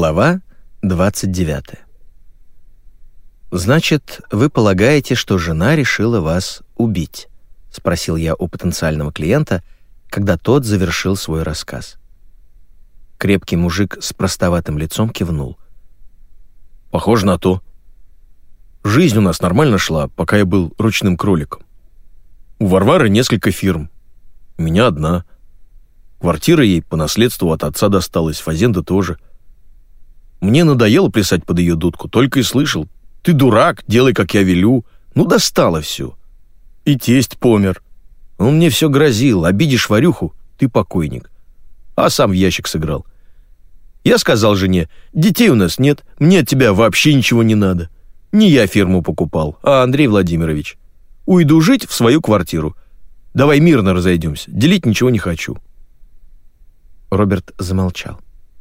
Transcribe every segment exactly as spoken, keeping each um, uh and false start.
Глава двадцать девятая. «Значит, вы полагаете, что жена решила вас убить?» — спросил я у потенциального клиента, когда тот завершил свой рассказ. Крепкий мужик с простоватым лицом кивнул. «Похоже на то. Жизнь у нас нормально шла, пока я был ручным кроликом. У Варвары несколько фирм, у меня одна. Квартира ей по наследству от отца досталась, фазенда тоже. Мне надоело плясать под ее дудку, только и слышал: ты дурак, делай, как я велю. Ну, достало все. И тесть помер. Он мне все грозил: обидишь Варюху — ты покойник. А сам в ящик сыграл. Я сказал жене: детей у нас нет, мне от тебя вообще ничего не надо. Не я фирму покупал, а Андрей Владимирович. Уйду жить в свою квартиру. Давай мирно разойдемся, делить ничего не хочу». Роберт замолчал.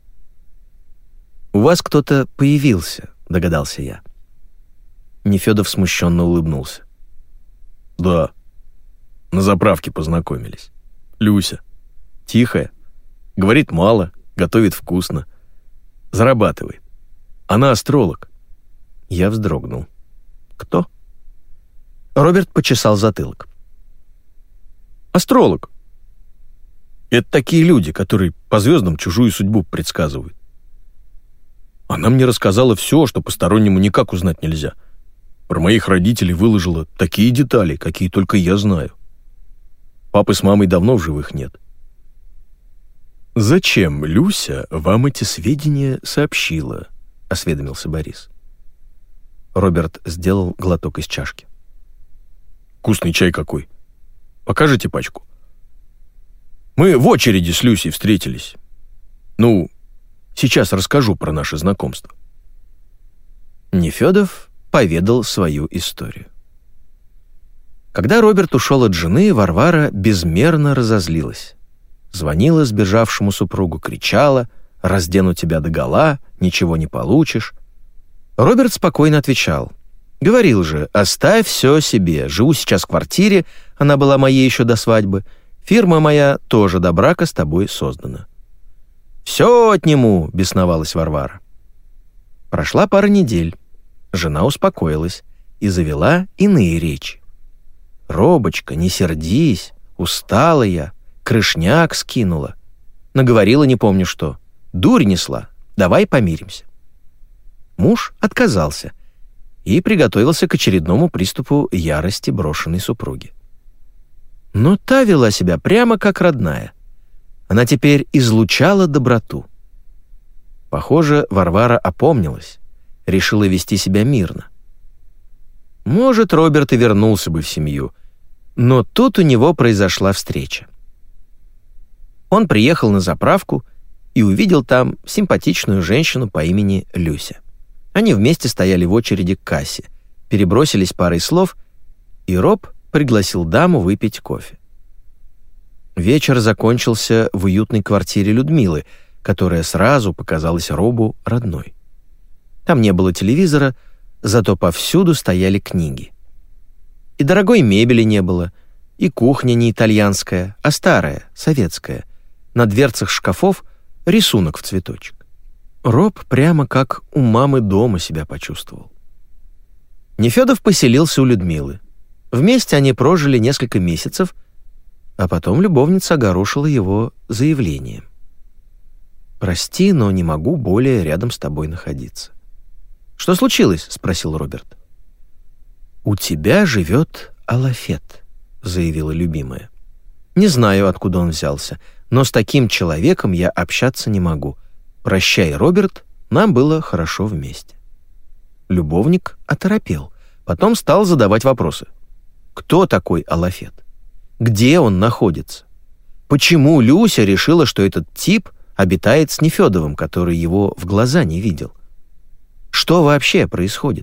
«У вас кто-то появился», — догадался я. Нефёдов смущенно улыбнулся. «Да, на заправке познакомились. Люся. Тихая. Говорит мало, готовит вкусно. Зарабатывает. Она астролог». Я вздрогнул. «Кто?» Роберт почесал затылок. «Астролог. Это такие люди, которые по звездам чужую судьбу предсказывают. Она мне рассказала все, что постороннему никак узнать нельзя. Про моих родителей выложила такие детали, какие только я знаю. Папы с мамой давно в живых нет». «Зачем Люся вам эти сведения сообщила?» — осведомился Борис. Роберт сделал глоток из чашки. «Вкусный чай какой. Покажите пачку?» «Мы в очереди с Люсей встретились. Ну, сейчас расскажу про наше знакомство». Нефёдов поведал свою историю. Когда Роберт ушел от жены, Варвара безмерно разозлилась. Звонила сбежавшему супругу, кричала: «Раздену тебя догола, ничего не получишь». Роберт спокойно отвечал: «Говорил же, оставь все себе, живу сейчас в квартире, она была моей еще до свадьбы, фирма моя тоже до брака с тобой создана». «Все отниму», — бесновалась Варвара. Прошла пара недель. Жена успокоилась и завела иные речи. «Робочка, не сердись, устала я, крышняк скинула. Наговорила не помню что, дурь несла, давай помиримся». Муж отказался и приготовился к очередному приступу ярости брошенной супруги. Но та вела себя прямо как родная. Она теперь излучала доброту. Похоже, Варвара опомнилась, решила вести себя мирно. Может, Роберт и вернулся бы в семью, но тут у него произошла встреча. Он приехал на заправку и увидел там симпатичную женщину по имени Люся. Они вместе стояли в очереди к кассе, перебросились парой слов, и Роб пригласил даму выпить кофе. Вечер закончился в уютной квартире Людмилы, которая сразу показалась Робу родной. Там не было телевизора, зато повсюду стояли книги. И дорогой мебели не было, и кухня не итальянская, а старая, советская. На дверцах шкафов рисунок в цветочек. Роб прямо как у мамы дома себя почувствовал. Нефёдов поселился у Людмилы. Вместе они прожили несколько месяцев, а потом любовница огорошила его заявлением. «Прости, но не могу более рядом с тобой находиться». «Что случилось?» — спросил Роберт. «У тебя живет Алафет», — заявила любимая. «Не знаю, откуда он взялся, но с таким человеком я общаться не могу. Прощай, Роберт, нам было хорошо вместе». Любовник оторопел, потом стал задавать вопросы. Кто такой Алафет? Где он находится? Почему Люся решила, что этот тип обитает с Нефёдовым, который его в глаза не видел? Что вообще происходит?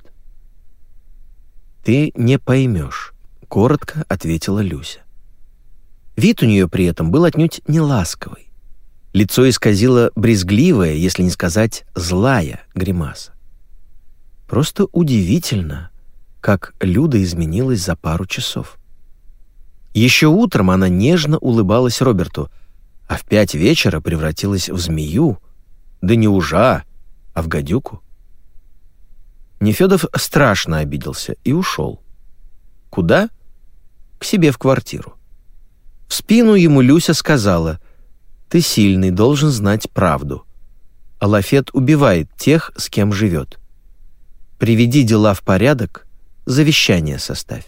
«Ты не поймешь», — коротко ответила Люся. Вид у нее при этом был отнюдь не ласковый. Лицо исказило брезгливая, если не сказать злая гримаса. Просто удивительно, как Люда изменилась за пару часов. Еще утром она нежно улыбалась Роберту, а в пять вечера превратилась в змею, да не ужа, А в гадюку? Нефёдов страшно обиделся и ушел. Куда? К себе в квартиру. В спину ему Люся сказала: «Ты сильный, должен знать правду. Алафет убивает тех, с кем живет. Приведи дела в порядок, завещание составь».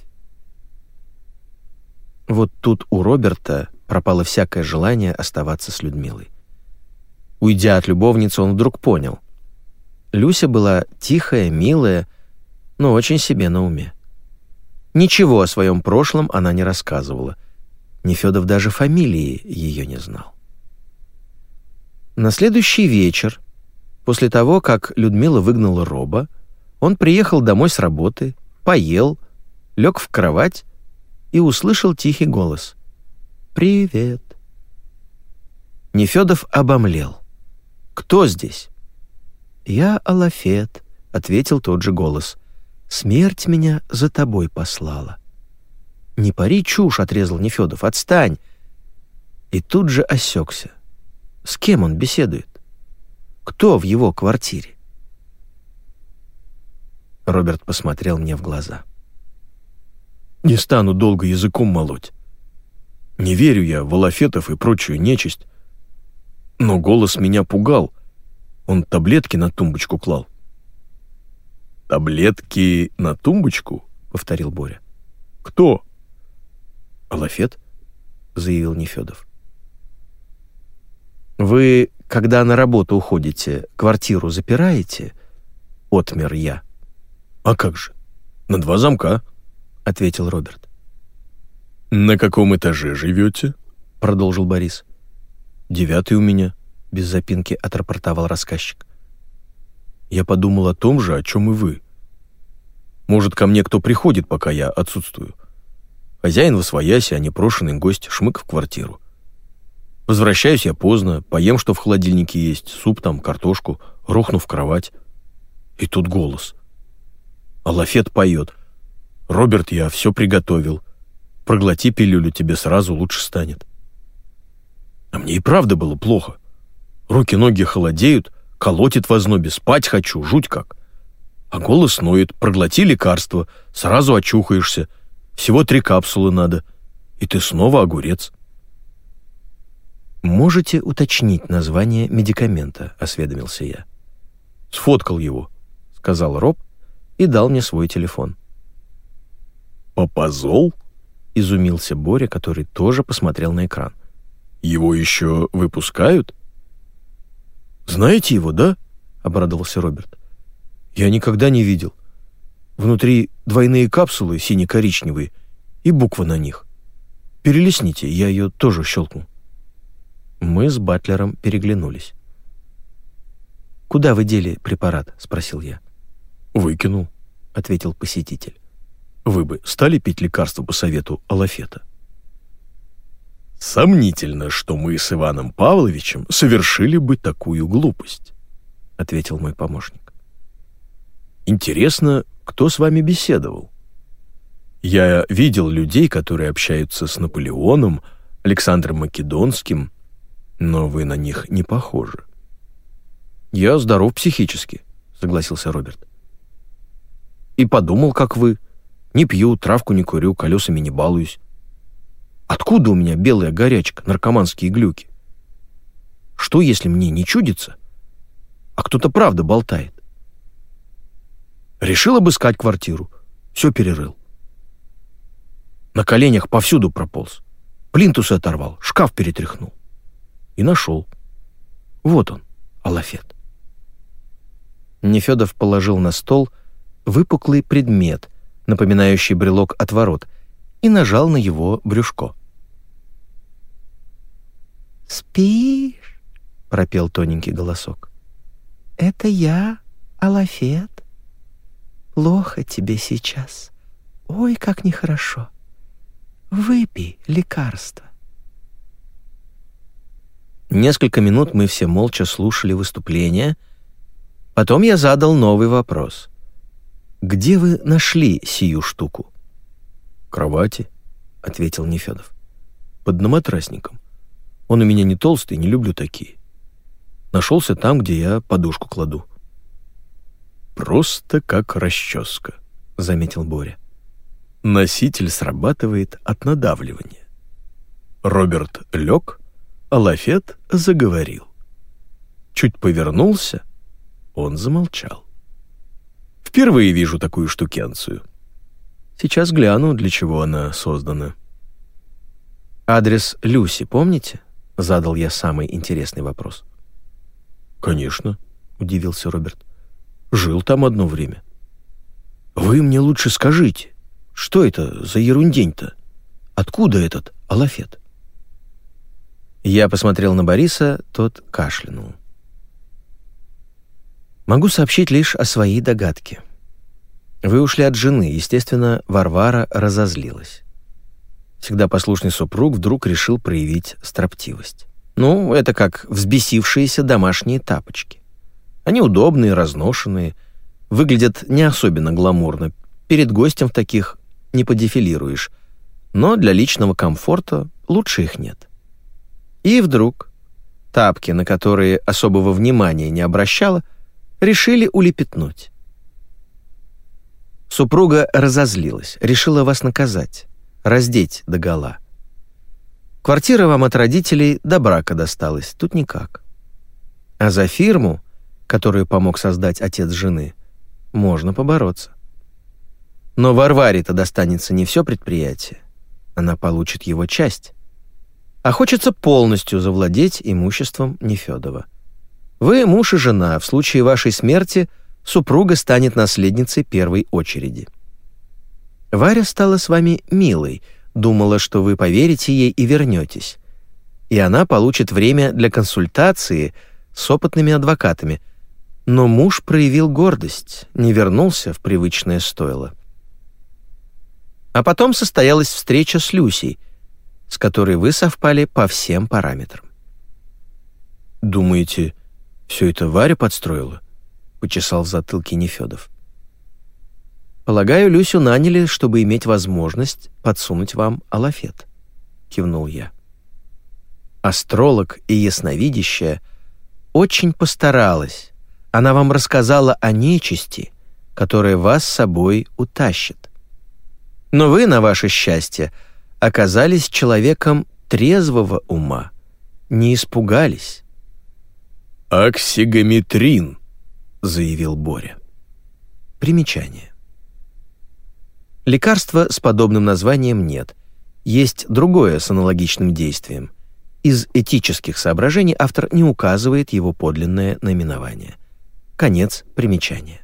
Вот тут у Роберта пропало всякое желание оставаться с Людмилой. Уйдя от любовницы, он вдруг понял. Люся была тихая, милая, но очень себе на уме. Ничего о своем прошлом она не рассказывала. Нефёдов даже фамилии ее не знал. На следующий вечер, после того, как Людмила выгнала Роба, он приехал домой с работы, поел, лег в кровать и услышал тихий голос: «Привет». Нефёдов обомлел. «Кто здесь?» «Я Алафет», — ответил тот же голос. «Смерть меня за тобой послала». «Не пари чушь», — отрезал Нефёдов, — «отстань». И тут же осекся. С кем он беседует? Кто в его квартире? Роберт посмотрел мне в глаза. «Не стану долго языком молоть. Не верю я в Алафетов и прочую нечисть. Но голос меня пугал. Он таблетки на тумбочку клал». «Таблетки на тумбочку?» — повторил Боря. «Кто?» «Алафет», — заявил Нефёдов. «Вы, когда на работу уходите, квартиру запираете?» — отмер я. «А как же? На два замка», — ответил Роберт. «На каком этаже живете?» — продолжил Борис. «Девятый у меня», — без запинки отрапортовал рассказчик. «Я подумал о том же, о чем и вы. Может, ко мне кто приходит, пока я отсутствую. Хозяин восвоясь, а непрошенный гость шмык в квартиру. Возвращаюсь я поздно, поем, что в холодильнике есть, суп там, картошку, рухну в кровать. И тут голос. Алафет поет: «Роберт, я все приготовил. Проглоти пилюлю, тебе сразу лучше станет». А мне и правда было плохо. Руки-ноги холодеют, колотит в ознобе, спать хочу, жуть как. А голос ноет: проглоти лекарство, сразу очухаешься. Всего три капсулы надо, и ты снова огурец. «Можете уточнить название медикамента?» — осведомился я. «Сфоткал его», — сказал Роб и дал мне свой телефон. «Папазол?» — изумился Боря, который тоже посмотрел на экран. «Его еще выпускают?» «Знаете его, да?» — обрадовался Роберт. «Я никогда не видел. Внутри двойные капсулы сине-коричневые и буквы на них. Перелистните, я ее тоже щелкну». Мы с Батлером переглянулись. «Куда вы дели препарат?» — спросил я. «Выкинул», — ответил посетитель. «Вы бы стали пить лекарство по совету Алафета?» «Сомнительно, что мы с Иваном Павловичем совершили бы такую глупость», — ответил мой помощник. «Интересно, кто с вами беседовал? Я видел людей, которые общаются с Наполеоном, Александром Македонским, но вы на них не похожи». «Я здоров психически», — согласился Роберт. «И подумал, как вы. Не пью, травку не курю, колесами не балуюсь. Откуда у меня белая горячка, наркоманские глюки? Что, если мне не чудится, а кто-то правда болтает? Решил обыскать квартиру, все перерыл. На коленях повсюду прополз, плинтусы оторвал, шкаф перетряхнул. И нашел. Вот он, Алафет». Нефёдов положил на стол выпуклый предмет, напоминающий брелок от ворот, и нажал на его брюшко. «Спишь?» — пропел тоненький голосок. «Это я, Алафет. Плохо тебе сейчас. Ой, как нехорошо. Выпей лекарство». Несколько минут мы все молча слушали выступление. Потом я задал новый вопрос. «Где вы нашли сию штуку?» «В кровати», — ответил Нефёдов. «Под наматрасником. Он у меня не толстый, не люблю такие. Нашелся там, где я подушку кладу». просто как расческа», — заметил Боря. «Носитель срабатывает от надавливания». Роберт лег, а Лафет заговорил. Чуть повернулся, он замолчал. «Впервые вижу такую штукенцию. Сейчас гляну, для чего она создана». «Адрес Люси помните?» — задал я самый интересный вопрос. «Конечно», — удивился Роберт. «Жил там одно время». «Вы мне лучше скажите, что это за ерундень-то? Откуда этот Алафет?» Я посмотрел на Бориса, тот кашлянул. «Могу сообщить лишь о своей догадке. Вы ушли от жены, естественно, Варвара разозлилась. Всегда послушный супруг вдруг решил проявить строптивость. Ну, это как взбесившиеся домашние тапочки. Они удобные, разношенные, выглядят не особенно гламурно. Перед гостем в таких не подефилируешь, но для личного комфорта лучше их нет. И вдруг тапки, на которые особого внимания не обращала, решили улепетнуть. Супруга разозлилась, решила вас наказать, раздеть догола. Квартира вам от родителей до брака досталась, тут никак. А за фирму, которую помог создать отец жены, можно побороться. Но Варваре-то достанется не все предприятие, она получит его часть. А хочется полностью завладеть имуществом Нефёдова. Вы муж и жена, в случае вашей смерти супруга станет наследницей первой очереди. Варя стала с вами милой, думала, что вы поверите ей и вернетесь. И она получит время для консультации с опытными адвокатами. Но муж проявил гордость, не вернулся в привычное стойло. А потом состоялась встреча с Люсей, с которой вы совпали по всем параметрам. «Думаете, все это Варя подстроила?» — почесал в затылке Нефёдов. «Полагаю, Люсю наняли, чтобы иметь возможность подсунуть вам Алафет», — кивнул я. «Астролог и ясновидящая очень постаралась. Она вам рассказала о нечисти, которая вас с собой утащит. Но вы, на ваше счастье, оказались человеком трезвого ума, не испугались». «Оксигометрин», — заявил Боря. Примечание. Лекарства с подобным названием нет. Есть другое с аналогичным действием. Из этических соображений автор не указывает его подлинное наименование. Конец примечания.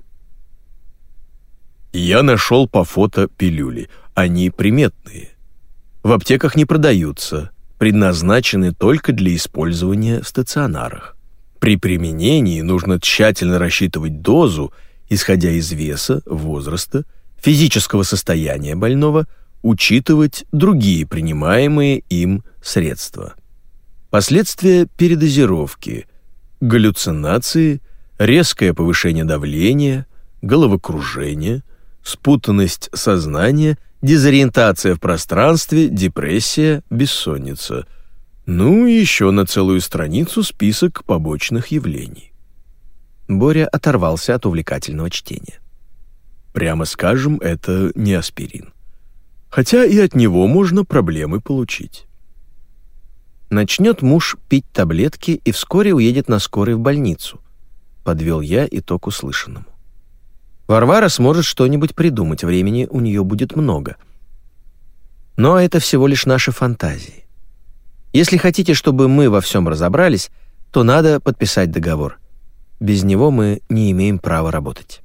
«Я нашел по фото пилюли. Они приметные. В аптеках не продаются, предназначены только для использования в стационарах. При применении нужно тщательно рассчитывать дозу, исходя из веса, возраста, физического состояния больного, учитывать другие принимаемые им средства. Последствия передозировки, галлюцинации, резкое повышение давления, головокружение, спутанность сознания, дезориентация в пространстве, депрессия, бессонница. Ну и еще на целую страницу список побочных явлений». Боря оторвался от увлекательного чтения. «Прямо скажем, это не аспирин. Хотя и от него можно проблемы получить». Начнет муж пить таблетки и вскоре уедет на скорой в больницу. Подвел я итог услышанному. Варвара сможет что-нибудь придумать, времени у нее будет много. Но это всего лишь наши фантазии. Если хотите, чтобы мы во всем разобрались, то надо подписать договор. Без него мы не имеем права работать.